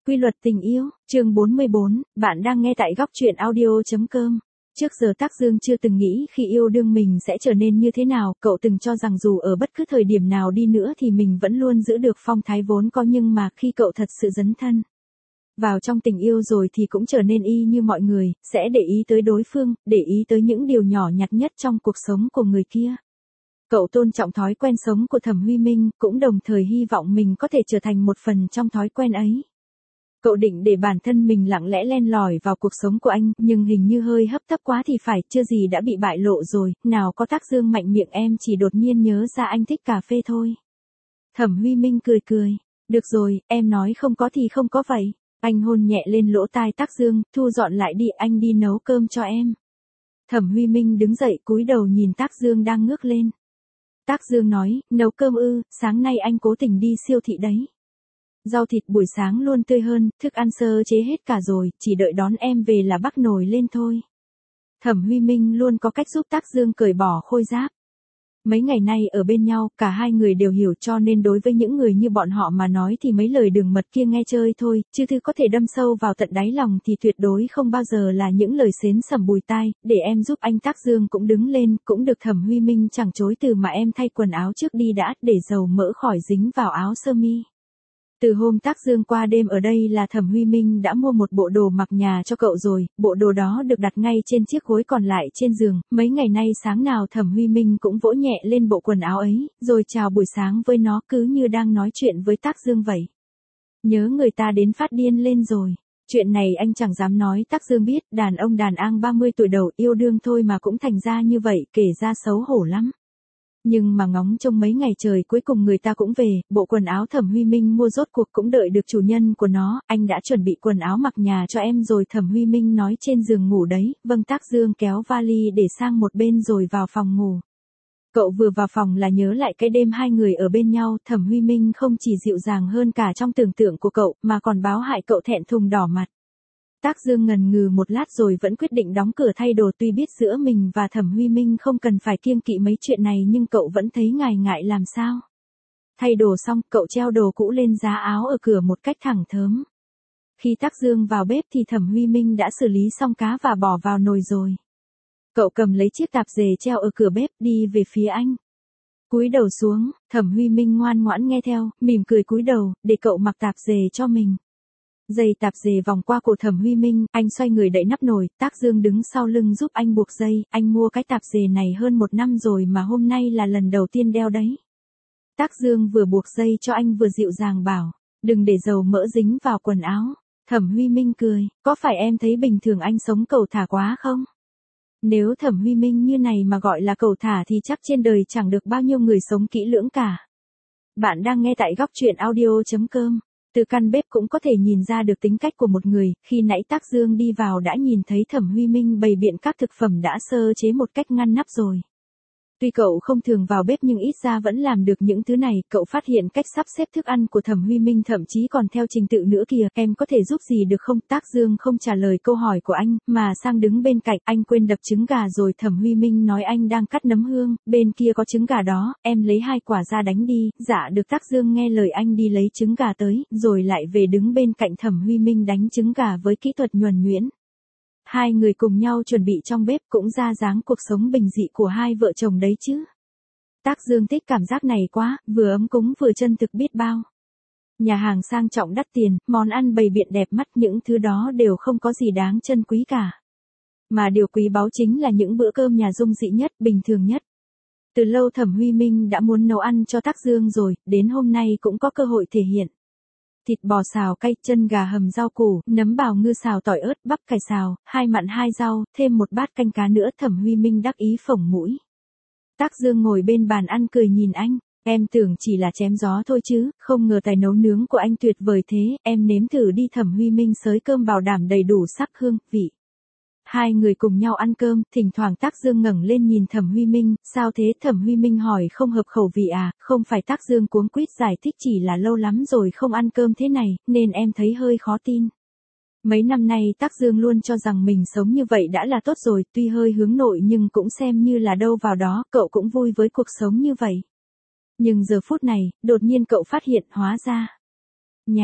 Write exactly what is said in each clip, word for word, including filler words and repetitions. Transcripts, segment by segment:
Quy luật tình yêu, chương bốn mươi bốn, bạn đang nghe tại góc truyện audio.com. Trước giờ Tác Dương chưa từng nghĩ khi yêu đương mình sẽ trở nên như thế nào, cậu từng cho rằng dù ở bất cứ thời điểm nào đi nữa thì mình vẫn luôn giữ được phong thái vốn có, nhưng mà khi cậu thật sự dấn thân vào trong tình yêu rồi thì cũng trở nên y như mọi người, sẽ để ý tới đối phương, để ý tới những điều nhỏ nhặt nhất trong cuộc sống của người kia. Cậu tôn trọng thói quen sống của Thẩm Huy Minh, cũng đồng thời hy vọng mình có thể trở thành một phần trong thói quen ấy. Cậu định để bản thân mình lặng lẽ len lỏi vào cuộc sống của anh, nhưng hình như hơi hấp tấp quá thì phải, chưa gì đã bị bại lộ rồi, nào có Tác Dương mạnh miệng, em chỉ đột nhiên nhớ ra anh thích cà phê thôi. Thẩm Huy Minh cười cười, được rồi, em nói không có thì không có vậy. Anh hôn nhẹ lên lỗ tai Tác Dương, thu dọn lại đi, anh đi nấu cơm cho em. Thẩm Huy Minh đứng dậy cúi đầu nhìn Tác Dương đang ngước lên. Tác Dương nói, nấu cơm ư, sáng nay anh cố tình đi siêu thị đấy. Rau thịt buổi sáng luôn tươi hơn, thức ăn sơ chế hết cả rồi, chỉ đợi đón em về là bắc nồi lên thôi. Thẩm Huy Minh luôn có cách giúp Tác Dương cởi bỏ khôi giáp. Mấy ngày nay ở bên nhau, cả hai người đều hiểu, cho nên đối với những người như bọn họ mà nói thì mấy lời đường mật kia nghe chơi thôi, chứ thứ có thể đâm sâu vào tận đáy lòng thì tuyệt đối không bao giờ là những lời xến sẩm bùi tai. Để em giúp anh. Tác Dương cũng đứng lên, cũng được. Thẩm Huy Minh chẳng chối từ mà em thay quần áo trước đi đã, để dầu mỡ khỏi dính vào áo sơ mi. Từ hôm Tác Dương qua đêm ở đây là Thẩm Huy Minh đã mua một bộ đồ mặc nhà cho cậu rồi, bộ đồ đó được đặt ngay trên chiếc gối còn lại trên giường, mấy ngày nay sáng nào Thẩm Huy Minh cũng vỗ nhẹ lên bộ quần áo ấy, rồi chào buổi sáng với nó, cứ như đang nói chuyện với Tác Dương vậy. Nhớ người ta đến phát điên lên rồi. Chuyện này anh chẳng dám nói Tác Dương biết, đàn ông đàn ang ba mươi tuổi đầu yêu đương thôi mà cũng thành ra như vậy, kể ra xấu hổ lắm. Nhưng mà ngóng trông mấy ngày trời cuối cùng người ta cũng về, bộ quần áo Thẩm Huy Minh mua rốt cuộc cũng đợi được chủ nhân của nó, anh đã chuẩn bị quần áo mặc nhà cho em rồi. Thẩm Huy Minh nói, trên giường ngủ đấy, vâng. Tác Dương kéo vali để sang một bên rồi vào phòng ngủ. Cậu vừa vào phòng là nhớ lại cái đêm hai người ở bên nhau, Thẩm Huy Minh không chỉ dịu dàng hơn cả trong tưởng tượng của cậu, mà còn báo hại cậu thẹn thùng đỏ mặt. Tác Dương ngần ngừ một lát rồi vẫn quyết định đóng cửa thay đồ, tuy biết giữa mình và Thẩm Huy Minh không cần phải kiêng kỵ mấy chuyện này nhưng cậu vẫn thấy ngại ngại làm sao. Thay đồ xong, cậu treo đồ cũ lên giá áo ở cửa một cách thẳng thớm. Khi Tác Dương vào bếp thì Thẩm Huy Minh đã xử lý xong cá và bỏ vào nồi rồi. Cậu cầm lấy chiếc tạp dề treo ở cửa bếp đi về phía anh. Cúi đầu xuống, Thẩm Huy Minh ngoan ngoãn nghe theo, mỉm cười cúi đầu, để cậu mặc tạp dề cho mình. Dây tạp dề vòng qua cổ Thẩm Huy Minh, anh xoay người đậy nắp nồi, Tác Dương đứng sau lưng giúp anh buộc dây, anh mua cái tạp dề này hơn một năm rồi mà hôm nay là lần đầu tiên đeo đấy. Tác Dương vừa buộc dây cho anh vừa dịu dàng bảo, đừng để dầu mỡ dính vào quần áo. Thẩm Huy Minh cười, có phải em thấy bình thường anh sống cẩu thả quá không? Nếu Thẩm Huy Minh như này mà gọi là cẩu thả thì chắc trên đời chẳng được bao nhiêu người sống kỹ lưỡng cả. Bạn đang nghe tại góc truyện audio.com. Từ căn bếp cũng có thể nhìn ra được tính cách của một người, khi nãy Tác Dương đi vào đã nhìn thấy Thẩm Huy Minh bày biện các thực phẩm đã sơ chế một cách ngăn nắp rồi. Tuy cậu không thường vào bếp nhưng ít ra vẫn làm được những thứ này, cậu phát hiện cách sắp xếp thức ăn của Thẩm Huy Minh thậm chí còn theo trình tự nữa kìa, em có thể giúp gì được không? Tác Dương không trả lời câu hỏi của anh, mà sang đứng bên cạnh, anh quên đập trứng gà rồi. Thẩm Huy Minh nói, anh đang cắt nấm hương, bên kia có trứng gà đó, em lấy hai quả ra đánh đi. Dạ được. Tác Dương nghe lời anh đi lấy trứng gà tới, rồi lại về đứng bên cạnh Thẩm Huy Minh đánh trứng gà với kỹ thuật nhuần nhuyễn. Hai người cùng nhau chuẩn bị trong bếp cũng ra dáng cuộc sống bình dị của hai vợ chồng đấy chứ. Tác Dương thích cảm giác này quá, vừa ấm cúng vừa chân thực biết bao. Nhà hàng sang trọng đắt tiền, món ăn bày biện đẹp mắt, những thứ đó đều không có gì đáng trân quý cả. Mà điều quý báu chính là những bữa cơm nhà dung dị nhất, bình thường nhất. Từ lâu Thẩm Huy Minh đã muốn nấu ăn cho Tác Dương rồi, đến hôm nay cũng có cơ hội thể hiện. Thịt bò xào cay, chân gà hầm rau củ, nấm bào ngư xào tỏi ớt, bắp cải xào, hai mặn hai rau, thêm một bát canh cá nữa. Thẩm Huy Minh đắc ý phồng mũi. Tác Dương ngồi bên bàn ăn cười nhìn anh, em tưởng chỉ là chém gió thôi chứ, không ngờ tài nấu nướng của anh tuyệt vời thế, em nếm thử đi. Thẩm Huy Minh xới cơm bảo đảm đầy đủ sắc hương, vị. Hai người cùng nhau ăn cơm, thỉnh thoảng Tác Dương ngẩng lên nhìn Thẩm Huy Minh, sao thế? Thẩm Huy Minh hỏi, không hợp khẩu vị à? Không phải. Tác Dương cuống quýt giải thích, chỉ là lâu lắm rồi không ăn cơm thế này, nên em thấy hơi khó tin. Mấy năm nay Tác Dương luôn cho rằng mình sống như vậy đã là tốt rồi, tuy hơi hướng nội nhưng cũng xem như là đâu vào đó, cậu cũng vui với cuộc sống như vậy. Nhưng giờ phút này, đột nhiên cậu phát hiện hóa ra. Nhà,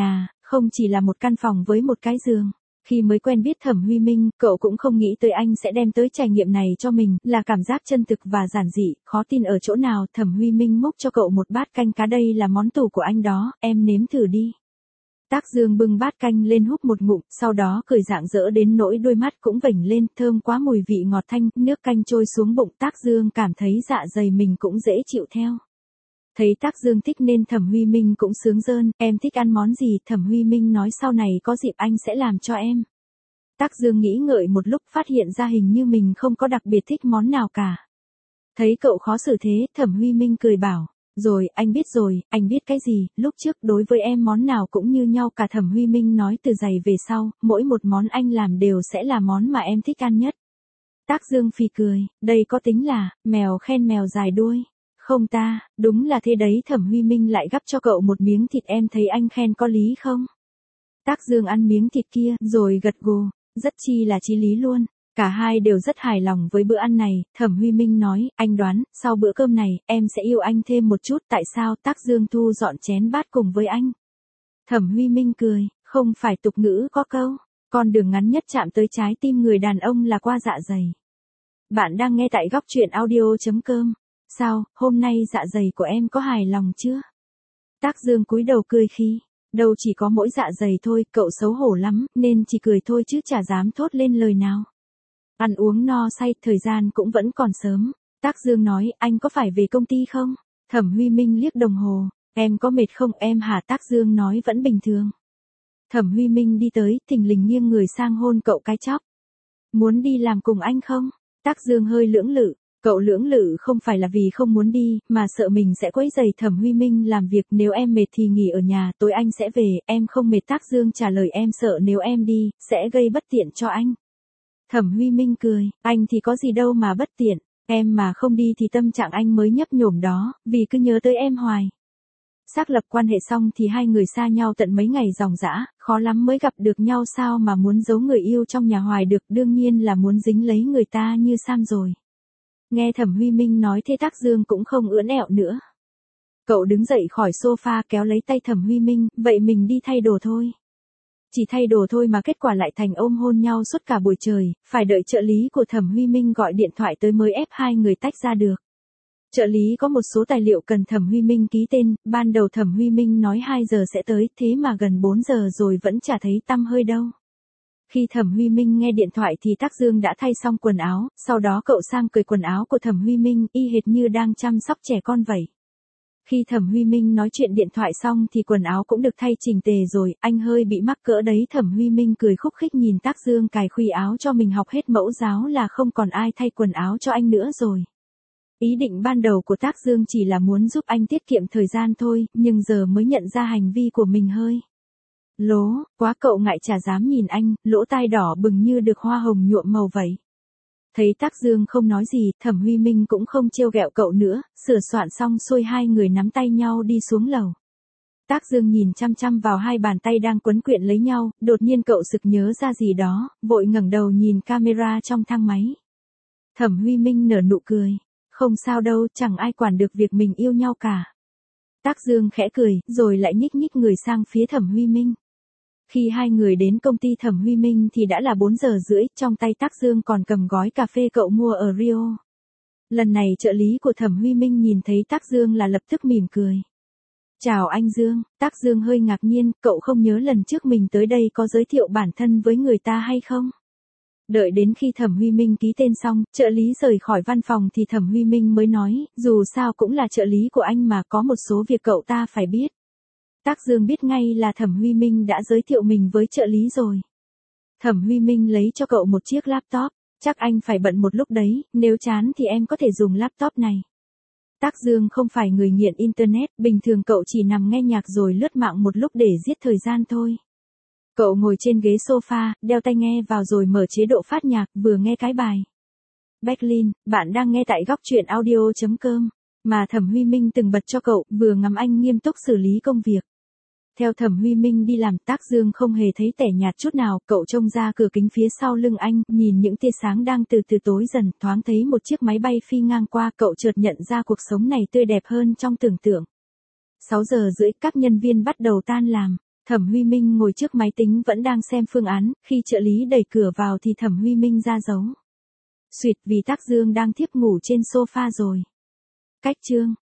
không chỉ là một căn phòng với một cái giường. Khi mới quen biết Thẩm Huy Minh, cậu cũng không nghĩ tới anh sẽ đem tới trải nghiệm này cho mình, là cảm giác chân thực và giản dị, khó tin ở chỗ nào. Thẩm Huy Minh múc cho cậu một bát canh cá, đây là món tủ của anh đó, em nếm thử đi. Tác Dương bưng bát canh lên húp một ngụm, sau đó cười rạng rỡ đến nỗi đôi mắt cũng vểnh lên, thơm quá, mùi vị ngọt thanh, nước canh trôi xuống bụng. Tác Dương cảm thấy dạ dày mình cũng dễ chịu theo. Thấy Tác Dương thích nên Thẩm Huy Minh cũng sướng rơn, em thích ăn món gì? Thẩm Huy Minh nói sau này có dịp anh sẽ làm cho em. Tác Dương nghĩ ngợi một lúc, phát hiện ra hình như mình không có đặc biệt thích món nào cả. Thấy cậu khó xử thế, Thẩm Huy Minh cười bảo, rồi, anh biết rồi, anh biết cái gì, lúc trước đối với em món nào cũng như nhau cả. Thẩm Huy Minh nói từ giày về sau, mỗi một món anh làm đều sẽ là món mà em thích ăn nhất. Tác Dương phì cười, đây có tính là, mèo khen mèo dài đuôi. Không ta, đúng là thế đấy. Thẩm Huy Minh lại gắp cho cậu một miếng thịt, em thấy anh khen có lý không? Tác Dương ăn miếng thịt kia, rồi gật gù, rất chi là chí lý luôn. Cả hai đều rất hài lòng với bữa ăn này. Thẩm Huy Minh nói, anh đoán, sau bữa cơm này, em sẽ yêu anh thêm một chút. Tại sao? Tác Dương thu dọn chén bát cùng với anh. Thẩm Huy Minh cười, không phải tục ngữ có câu, con đường ngắn nhất chạm tới trái tim người đàn ông là qua dạ dày. Bạn đang nghe tại góc truyện audio chấm com. Sao, hôm nay dạ dày của em có hài lòng chưa? Tác Dương cúi đầu cười khi, đâu chỉ có mỗi dạ dày thôi, cậu xấu hổ lắm, nên chỉ cười thôi chứ chả dám thốt lên lời nào. Ăn uống no say, thời gian cũng vẫn còn sớm. Tác Dương nói, anh có phải về công ty không? Thẩm Huy Minh liếc đồng hồ, em có mệt không em hả? Tác Dương nói vẫn bình thường. Thẩm Huy Minh đi tới, thình lình nghiêng người sang hôn cậu cái chóp. Muốn đi làm cùng anh không? Tác Dương hơi lưỡng lự. Cậu lưỡng lự không phải là vì không muốn đi, mà sợ mình sẽ quấy rầy Thẩm Huy Minh làm việc. Nếu em mệt thì nghỉ ở nhà, tối anh sẽ về, em không mệt. Tác Dương trả lời, em sợ nếu em đi, sẽ gây bất tiện cho anh. Thẩm Huy Minh cười, anh thì có gì đâu mà bất tiện, em mà không đi thì tâm trạng anh mới nhấp nhổm đó, vì cứ nhớ tới em hoài. Xác lập quan hệ xong thì hai người xa nhau tận mấy ngày ròng rã, khó lắm mới gặp được nhau, sao mà muốn giấu người yêu trong nhà hoài được, đương nhiên là muốn dính lấy người ta như Sam rồi. Nghe Thẩm Huy Minh nói thế, Tác Dương cũng không ưỡn ẹo nữa. Cậu đứng dậy khỏi sofa kéo lấy tay Thẩm Huy Minh, vậy mình đi thay đồ thôi. Chỉ thay đồ thôi mà kết quả lại thành ôm hôn nhau suốt cả buổi trời, phải đợi trợ lý của Thẩm Huy Minh gọi điện thoại tới mới ép hai người tách ra được. Trợ lý có một số tài liệu cần Thẩm Huy Minh ký tên, ban đầu Thẩm Huy Minh nói hai giờ sẽ tới, thế mà gần bốn giờ rồi vẫn chả thấy tăm hơi đâu. Khi Thẩm Huy Minh nghe điện thoại thì Tác Dương đã thay xong quần áo, sau đó cậu sang cởi quần áo của Thẩm Huy Minh, y hệt như đang chăm sóc trẻ con vậy. Khi Thẩm Huy Minh nói chuyện điện thoại xong thì quần áo cũng được thay chỉnh tề rồi, anh hơi bị mắc cỡ đấy. Thẩm Huy Minh cười khúc khích nhìn Tác Dương cài khuy áo cho mình, học hết mẫu giáo là không còn ai thay quần áo cho anh nữa rồi. Ý định ban đầu của Tác Dương chỉ là muốn giúp anh tiết kiệm thời gian thôi, nhưng giờ mới nhận ra hành vi của mình hơi lố quá. Cậu ngại chả dám nhìn anh, lỗ tai đỏ bừng như được hoa hồng nhuộm màu vậy. Thấy Tác Dương không nói gì, Thẩm Huy Minh cũng không trêu ghẹo cậu nữa, sửa soạn xong xuôi hai người nắm tay nhau đi xuống lầu. Tác Dương nhìn chăm chăm vào hai bàn tay đang quấn quyện lấy nhau, đột nhiên cậu sực nhớ ra gì đó, vội ngẩng đầu nhìn camera trong thang máy. Thẩm Huy Minh nở nụ cười, không sao đâu, chẳng ai quản được việc mình yêu nhau cả. Tác Dương khẽ cười, rồi lại nhích nhích người sang phía Thẩm Huy Minh. Khi hai người đến công ty Thẩm Huy Minh thì đã là bốn giờ rưỡi, trong tay Tác Dương còn cầm gói cà phê cậu mua ở Rio. Lần này trợ lý của Thẩm Huy Minh nhìn thấy Tác Dương là lập tức mỉm cười. Chào anh Dương. Tác Dương hơi ngạc nhiên, cậu không nhớ lần trước mình tới đây có giới thiệu bản thân với người ta hay không? Đợi đến khi Thẩm Huy Minh ký tên xong, trợ lý rời khỏi văn phòng thì Thẩm Huy Minh mới nói, dù sao cũng là trợ lý của anh mà, có một số việc cậu ta phải biết. Tác Dương biết ngay là Thẩm Huy Minh đã giới thiệu mình với trợ lý rồi. Thẩm Huy Minh lấy cho cậu một chiếc laptop, chắc anh phải bận một lúc đấy, nếu chán thì em có thể dùng laptop này. Tác Dương không phải người nghiện internet, bình thường cậu chỉ nằm nghe nhạc rồi lướt mạng một lúc để giết thời gian thôi. Cậu ngồi trên ghế sofa, đeo tai nghe vào rồi mở chế độ phát nhạc, vừa nghe cái bài Berlin, bạn đang nghe tại góc truyện audio chấm com, mà Thẩm Huy Minh từng bật cho cậu, vừa ngắm anh nghiêm túc xử lý công việc. Theo Thẩm Huy Minh đi làm, Tác Dương không hề thấy tẻ nhạt chút nào, cậu trông ra cửa kính phía sau lưng anh, nhìn những tia sáng đang từ từ tối dần, thoáng thấy một chiếc máy bay phi ngang qua, cậu chợt nhận ra cuộc sống này tươi đẹp hơn trong tưởng tượng. sáu giờ rưỡi, các nhân viên bắt đầu tan làm. Thẩm Huy Minh ngồi trước máy tính vẫn đang xem phương án, khi trợ lý đẩy cửa vào thì Thẩm Huy Minh ra dấu. Xuyệt vì Tắc Dương đang thiếp ngủ trên sofa rồi. Cách chương.